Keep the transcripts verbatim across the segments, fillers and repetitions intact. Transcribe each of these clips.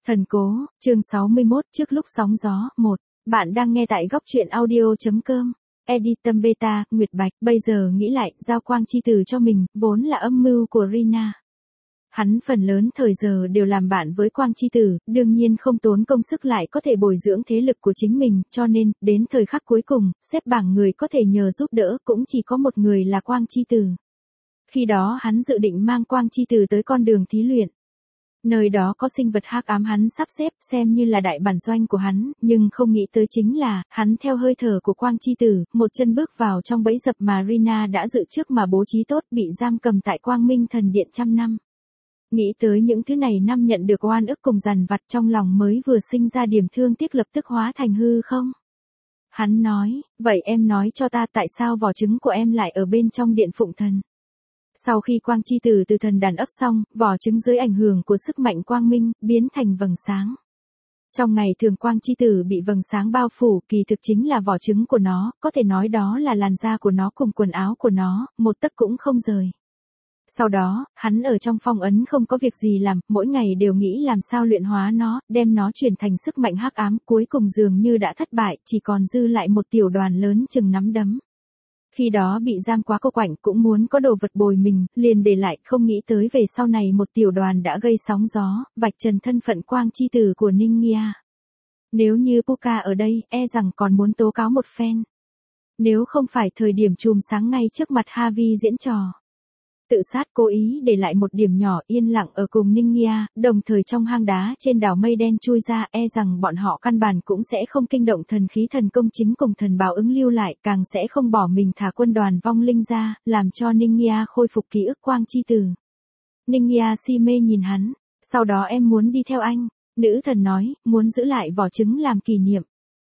Thần cố, chương sáu mươi mốt trước lúc sóng gió, một. Bạn đang nghe tại góc truyện audio.com. Editum Beta, Nguyệt Bạch, bây giờ nghĩ lại, giao quang chi tử cho mình, vốn là âm mưu của Rina. Hắn phần lớn thời giờ đều làm bạn với quang chi tử, đương nhiên không tốn công sức lại có thể bồi dưỡng thế lực của chính mình, cho nên, đến thời khắc cuối cùng, xếp bảng người có thể nhờ giúp đỡ cũng chỉ có một người là quang chi tử. Khi đó hắn dự định mang quang chi tử tới con đường thí luyện. Nơi đó có sinh vật hắc ám hắn sắp xếp xem như là đại bản doanh của hắn, nhưng không nghĩ tới chính là, hắn theo hơi thở của quang chi tử, một chân bước vào trong bẫy dập mà Rina đã dự trước mà bố trí tốt bị giam cầm tại Quang Minh Thần Điện trăm năm. Nghĩ tới những thứ này năm nhận được oan ức cùng dằn vặt trong lòng mới vừa sinh ra điểm thương tiếc lập tức hóa thành hư không. Hắn nói, vậy em nói cho ta tại sao vỏ trứng của em lại ở bên trong điện phụng thần. Sau khi quang chi tử từ thần đàn ấp xong, vỏ trứng dưới ảnh hưởng của sức mạnh quang minh, biến thành vầng sáng. Trong ngày thường quang chi tử bị vầng sáng bao phủ, kỳ thực chính là vỏ trứng của nó, có thể nói đó là làn da của nó cùng quần áo của nó, một tấc cũng không rời. Sau đó, hắn ở trong phong ấn không có việc gì làm, mỗi ngày đều nghĩ làm sao luyện hóa nó, đem nó chuyển thành sức mạnh hắc ám, cuối cùng dường như đã thất bại, chỉ còn dư lại một tiểu đoàn lớn chừng nắm đấm. Khi đó bị giam quá cô quạnh cũng muốn có đồ vật bồi mình, liền để lại, không nghĩ tới về sau này một tiểu đoàn đã gây sóng gió, vạch trần thân phận quang chi tử của Ninh Nghia. Nếu như Puka ở đây, e rằng còn muốn tố cáo một phen. Nếu không phải thời điểm chùm sáng ngay trước mặt Havi diễn trò. Tự sát cố ý để lại một điểm nhỏ yên lặng ở cùng Ninh Nghia, đồng thời trong hang đá trên đảo mây đen chui ra, e rằng bọn họ căn bản cũng sẽ không kinh động thần khí thần công chính cùng thần báo ứng lưu lại, càng sẽ không bỏ mình thả quân đoàn vong linh ra, làm cho Ninh Nghia khôi phục ký ức quang chi tử. Ninh Nghia si mê nhìn hắn, sau đó em muốn đi theo anh, nữ thần nói, muốn giữ lại vỏ trứng làm kỷ niệm.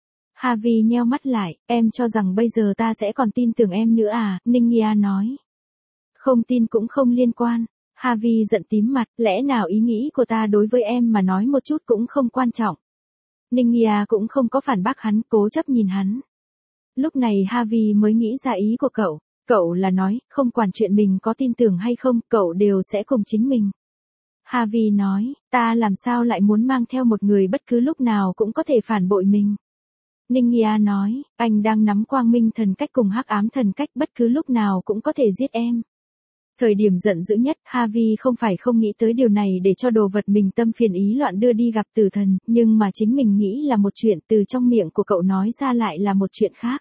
Havi nheo mắt lại, em cho rằng bây giờ ta sẽ còn tin tưởng em nữa à, Ninh Nghia nói. Không tin cũng không liên quan. Havi giận tím mặt, lẽ nào ý nghĩ của ta đối với em mà nói một chút cũng không quan trọng. Ninh Nghia cũng không có phản bác hắn, cố chấp nhìn hắn. Lúc này Havi mới nghĩ ra ý của cậu, cậu là nói, không quản chuyện mình có tin tưởng hay không, cậu đều sẽ cùng chính mình. Havi nói, ta làm sao lại muốn mang theo một người bất cứ lúc nào cũng có thể phản bội mình. Ninh Nghia nói, anh đang nắm quang minh thần cách cùng hắc ám thần cách bất cứ lúc nào cũng có thể giết em. Thời điểm giận dữ nhất, Havi không phải không nghĩ tới điều này để cho đồ vật mình tâm phiền ý loạn đưa đi gặp tử thần, nhưng mà chính mình nghĩ là một chuyện từ trong miệng của cậu nói ra lại là một chuyện khác.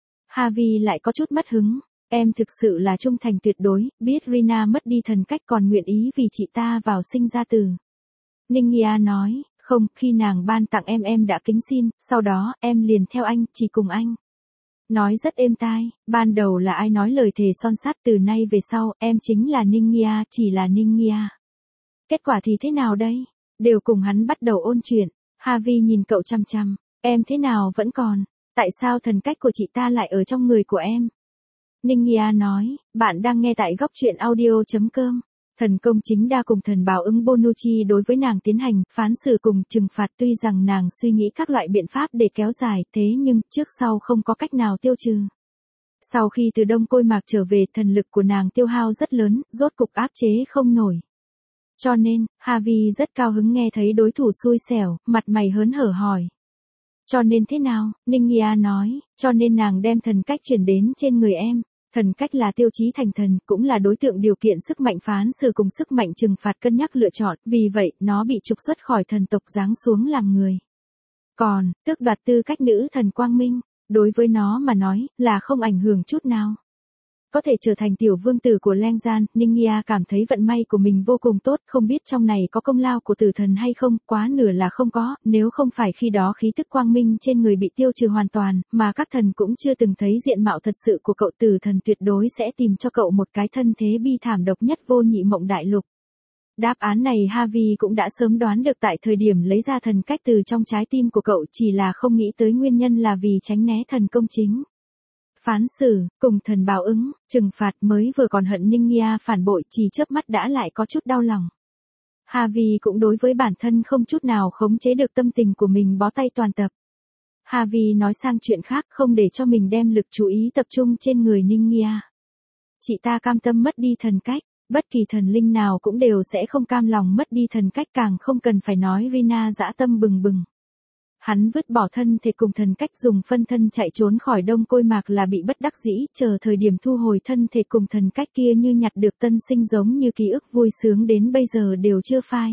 Havi lại có chút mất hứng, em thực sự là trung thành tuyệt đối, biết Rina mất đi thần cách còn nguyện ý vì chị ta vào sinh ra tử. Ninh Nghia nói, không, khi nàng ban tặng em em đã kính xin, sau đó, em liền theo anh, chỉ cùng anh. Nói rất êm tai, ban đầu là ai nói lời thề son sắt từ nay về sau, em chính là Ninh Nghia, chỉ là Ninh Nghia. Kết quả thì thế nào đây? Đều cùng hắn bắt đầu ôn chuyện, Havi nhìn cậu chăm chăm, em thế nào vẫn còn, tại sao thần cách của chị ta lại ở trong người của em? Ninh Nghia nói, bạn đang nghe tại góc truyện audio.com. Thần công chính đa cùng thần báo ứng Bonucci đối với nàng tiến hành, phán xử cùng trừng phạt tuy rằng nàng suy nghĩ các loại biện pháp để kéo dài, thế nhưng, trước sau không có cách nào tiêu trừ. Sau khi từ Đông Côi Mạc trở về, thần lực của nàng tiêu hao rất lớn, rốt cục áp chế không nổi. Cho nên, Havi rất cao hứng nghe thấy đối thủ xui xẻo, mặt mày hớn hở hỏi. Cho nên thế nào, Ninh Nghia nói, cho nên nàng đem thần cách chuyển đến trên người em. Thần cách là tiêu chí thành thần, cũng là đối tượng điều kiện sức mạnh phán xử cùng sức mạnh trừng phạt cân nhắc lựa chọn, vì vậy, nó bị trục xuất khỏi thần tộc giáng xuống làm người. Còn, tước đoạt tư cách nữ thần quang minh, đối với nó mà nói, là không ảnh hưởng chút nào. Có thể trở thành tiểu vương tử của Leng Gian, Ninh Nghia cảm thấy vận may của mình vô cùng tốt, không biết trong này có công lao của tử thần hay không, quá nửa là không có, nếu không phải khi đó khí tức quang minh trên người bị tiêu trừ hoàn toàn, mà các thần cũng chưa từng thấy diện mạo thật sự của cậu, tử thần tuyệt đối sẽ tìm cho cậu một cái thân thế bi thảm độc nhất vô nhị mộng đại lục. Đáp án này Havi cũng đã sớm đoán được tại thời điểm lấy ra thần cách từ trong trái tim của cậu, chỉ là không nghĩ tới nguyên nhân là vì tránh né thần công chính. Phán xử, cùng thần báo ứng, trừng phạt mới vừa còn hận Ninh Nghia phản bội chỉ chớp mắt đã lại có chút đau lòng. Havi cũng đối với bản thân không chút nào khống chế được tâm tình của mình bó tay toàn tập. Havi nói sang chuyện khác không để cho mình đem lực chú ý tập trung trên người Ninh Nghia. Chị ta cam tâm mất đi thần cách, Bất kỳ thần linh nào cũng đều sẽ không cam lòng mất đi thần cách, càng không cần phải nói Rina dã tâm bừng bừng. Hắn vứt bỏ thân thể cùng thần cách dùng phân thân chạy trốn khỏi Đông Côi Mạc là bị bất đắc dĩ, chờ thời điểm thu hồi thân thể cùng thần cách kia như nhặt được tân sinh, giống như ký ức vui sướng đến bây giờ đều chưa phai.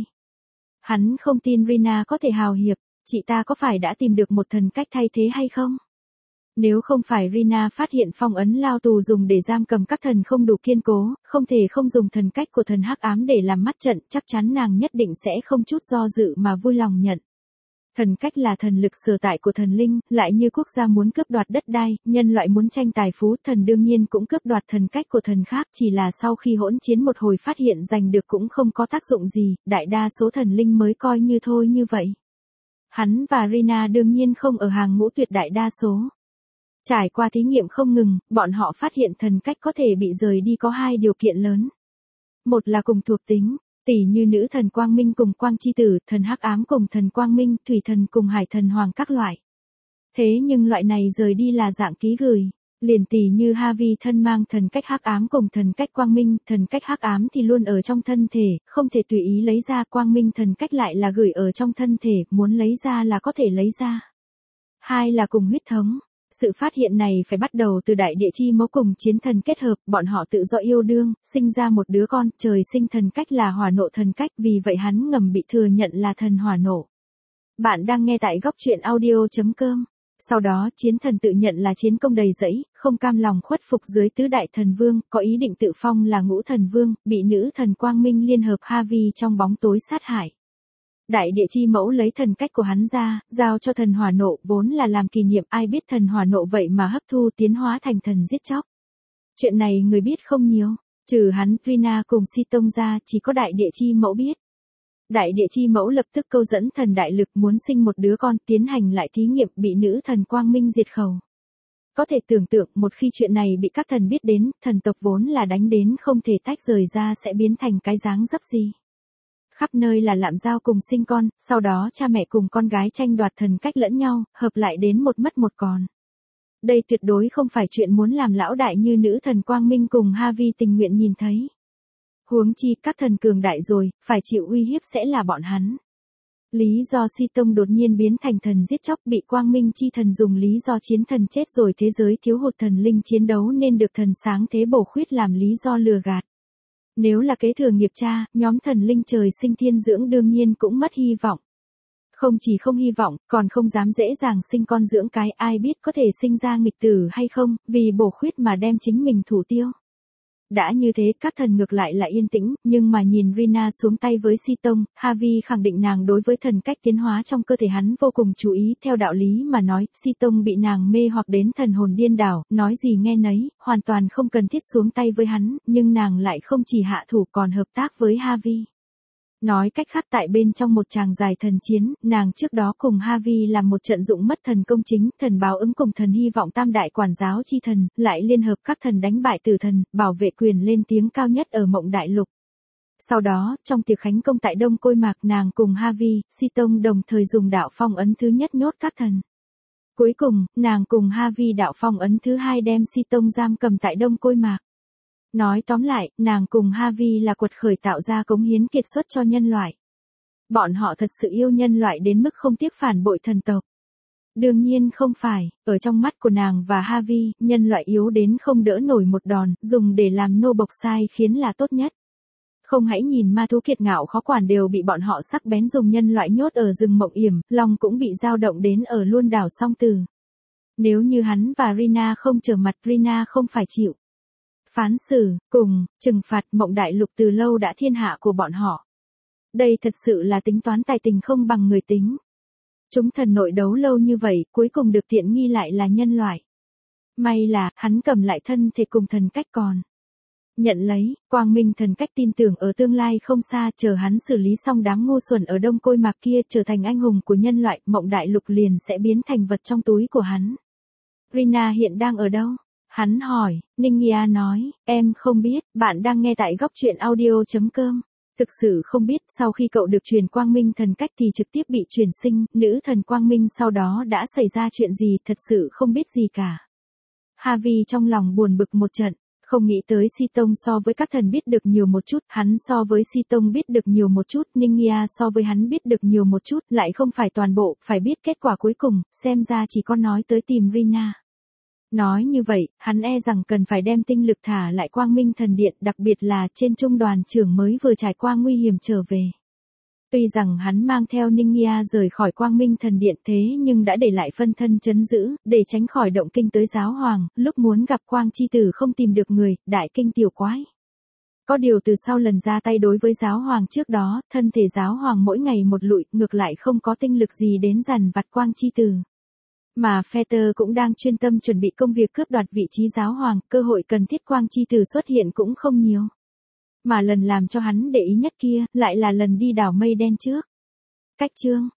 Hắn không tin Rina có thể hào hiệp, chị ta có phải đã tìm được một thần cách thay thế hay không? Nếu không phải Rina phát hiện phong ấn lao tù dùng để giam cầm các thần không đủ kiên cố, không thể không dùng thần cách của thần hắc ám để làm mắt trận, chắc chắn nàng nhất định sẽ không chút do dự mà vui lòng nhận. Thần cách là thần lực sở tại của thần linh, lại như quốc gia muốn cướp đoạt đất đai, nhân loại muốn tranh tài phú, thần đương nhiên cũng cướp đoạt thần cách của thần khác, chỉ là sau khi hỗn chiến một hồi phát hiện giành được cũng không có tác dụng gì, đại đa số thần linh mới coi như thôi như vậy. Hắn và Rina đương nhiên không ở hàng ngũ tuyệt đại đa số. Trải qua thí nghiệm không ngừng, bọn họ phát hiện thần cách có thể bị rời đi có hai điều kiện lớn. Một là cùng thuộc tính, tỉ như nữ thần quang minh cùng quang chi tử, thần hắc ám cùng thần quang minh, thủy thần cùng hải thần hoàng các loại. Thế nhưng loại này rời đi là dạng ký gửi, liền tỉ như Havi thân mang thần cách hắc ám cùng thần cách quang minh, thần cách hắc ám thì luôn ở trong thân thể, không thể tùy ý lấy ra, quang minh thần cách lại là gửi ở trong thân thể, muốn lấy ra là có thể lấy ra. Hai là cùng huyết thống. Sự phát hiện này phải bắt đầu từ đại địa chi mẫu cùng chiến thần kết hợp, bọn họ tự do yêu đương, sinh ra một đứa con, trời sinh thần cách là hỏa nộ thần cách, vì vậy hắn ngầm bị thừa nhận là thần hỏa nộ. Bạn đang nghe tại góc truyện audio chấm com. Sau đó chiến thần tự nhận là chiến công đầy rẫy, không cam lòng khuất phục dưới tứ đại thần vương, có ý định tự phong là ngũ thần vương, bị nữ thần quang minh liên hợp Havi trong bóng tối sát hại. Đại địa chi mẫu lấy thần cách của hắn ra, giao cho thần hỏa nộ, vốn là làm kỷ niệm, ai biết thần hỏa nộ vậy mà hấp thu tiến hóa thành thần giết chóc. Chuyện này người biết không nhiều, trừ hắn, Rina cùng Si Tông ra, chỉ có đại địa chi mẫu biết. Đại địa chi mẫu lập tức câu dẫn thần đại lực muốn sinh một đứa con, tiến hành lại thí nghiệm, bị nữ thần quang minh diệt khẩu. Có thể tưởng tượng một khi chuyện này bị các thần biết đến, thần tộc vốn là đánh đến không thể tách rời ra sẽ biến thành cái dáng dấp gì. Khắp nơi là lạm giao cùng sinh con, sau đó cha mẹ cùng con gái tranh đoạt thần cách lẫn nhau, hợp lại đến một mất một còn. Đây tuyệt đối không phải chuyện muốn làm lão đại như nữ thần quang minh cùng Havi tình nguyện nhìn thấy. Huống chi các thần cường đại rồi, phải chịu uy hiếp sẽ là bọn hắn. Lý do Si Tông đột nhiên biến thành thần giết chóc, bị quang minh chi thần dùng lý do chiến thần chết rồi thế giới thiếu hụt thần linh chiến đấu nên được thần sáng thế bổ khuyết làm lý do lừa gạt. Nếu là kế thừa nghiệp cha, nhóm thần linh trời sinh thiên dưỡng đương nhiên cũng mất hy vọng. Không chỉ không hy vọng, còn không dám dễ dàng sinh con dưỡng cái, ai biết có thể sinh ra nghịch tử hay không, vì bổ khuyết mà đem chính mình thủ tiêu. Đã như thế, các thần ngược lại là yên tĩnh, nhưng mà nhìn Rina xuống tay với Si Tông, Havi khẳng định nàng đối với thần cách tiến hóa trong cơ thể hắn vô cùng chú ý, theo đạo lý mà nói, Si Tông bị nàng mê hoặc đến thần hồn điên đảo, nói gì nghe nấy, hoàn toàn không cần thiết xuống tay với hắn, nhưng nàng lại không chỉ hạ thủ còn hợp tác với Havi. Nói cách khác, tại bên trong một tràng dài thần chiến, nàng trước đó cùng Havi làm một trận dụng mất thần công chính, thần báo ứng cùng thần hy vọng tam đại quản giáo chi thần, lại liên hợp các thần đánh bại tử thần, bảo vệ quyền lên tiếng cao nhất ở mộng đại lục. Sau đó, trong tiệc khánh công tại Đông Côi Mạc, nàng cùng Havi, Si Tông đồng thời dùng đạo phong ấn thứ nhất nhốt các thần. Cuối cùng, nàng cùng Havi đạo phong ấn thứ hai đem Si Tông giam cầm tại Đông Côi Mạc. Nói tóm lại, nàng cùng Havi là quật khởi tạo ra cống hiến kiệt xuất cho nhân loại. Bọn họ thật sự yêu nhân loại đến mức không tiếc phản bội thần tộc. Đương nhiên không phải, ở trong mắt của nàng và Havi, nhân loại yếu đến không đỡ nổi một đòn, dùng để làm nô bộc sai khiến là tốt nhất. Không hãy nhìn ma thú kiệt ngạo khó quản đều bị bọn họ sắc bén dùng nhân loại nhốt ở rừng mộng yểm, lòng cũng bị dao động đến ở luôn đảo song từ. Nếu như hắn và Rina không trở mặt, Rina không phải chịu phán xử, cùng, trừng phạt mộng đại lục từ lâu đã thiên hạ của bọn họ. Đây thật sự là tính toán tài tình không bằng người tính. Chúng thần nội đấu lâu như vậy, cuối cùng được tiện nghi lại là nhân loại. May là, hắn cầm lại thân thể cùng thần cách còn. Nhận lấy, quang minh thần cách tin tưởng ở tương lai không xa, chờ hắn xử lý xong đám ngu xuẩn ở Đông Côi Mạc kia trở thành anh hùng của nhân loại, mộng đại lục liền sẽ biến thành vật trong túi của hắn. Rina hiện đang ở đâu? Hắn hỏi, Ninh Nghia nói, em không biết, bạn đang nghe tại góc truyện audio chấm com. Thực sự không biết, sau khi cậu được truyền quang minh thần cách thì trực tiếp bị truyền sinh, nữ thần quang minh sau đó đã xảy ra chuyện gì, thật sự không biết gì cả. Havi trong lòng buồn bực một trận, Không nghĩ tới Si Tông so với các thần biết được nhiều một chút, hắn so với Si Tông biết được nhiều một chút, Ningya so với hắn biết được nhiều một chút, lại không phải toàn bộ, phải biết kết quả cuối cùng, xem ra chỉ có nói tới tìm Rina. Nói như vậy, hắn e rằng cần phải đem tinh lực thả lại Quang Minh Thần Điện, đặc biệt là trên trung đoàn trưởng mới vừa trải qua nguy hiểm trở về. Tuy rằng hắn mang theo Ningya rời khỏi Quang Minh Thần Điện thế nhưng đã để lại phân thân trấn giữ, để tránh khỏi động kinh tới giáo hoàng, lúc muốn gặp Quang Chi Tử không tìm được người, đại kinh tiểu quái. Có điều từ sau lần ra tay đối với giáo hoàng trước đó, thân thể giáo hoàng mỗi ngày một lụi, ngược lại không có tinh lực gì đến dằn vặt Quang Chi Tử. Mà Fetter cũng đang chuyên tâm chuẩn bị công việc cướp đoạt vị trí giáo hoàng, cơ hội cần thiết Quang Chi Tử xuất hiện cũng không nhiều. Mà lần làm cho hắn để ý nhất kia, lại là lần đi đảo mây đen trước. Cách chương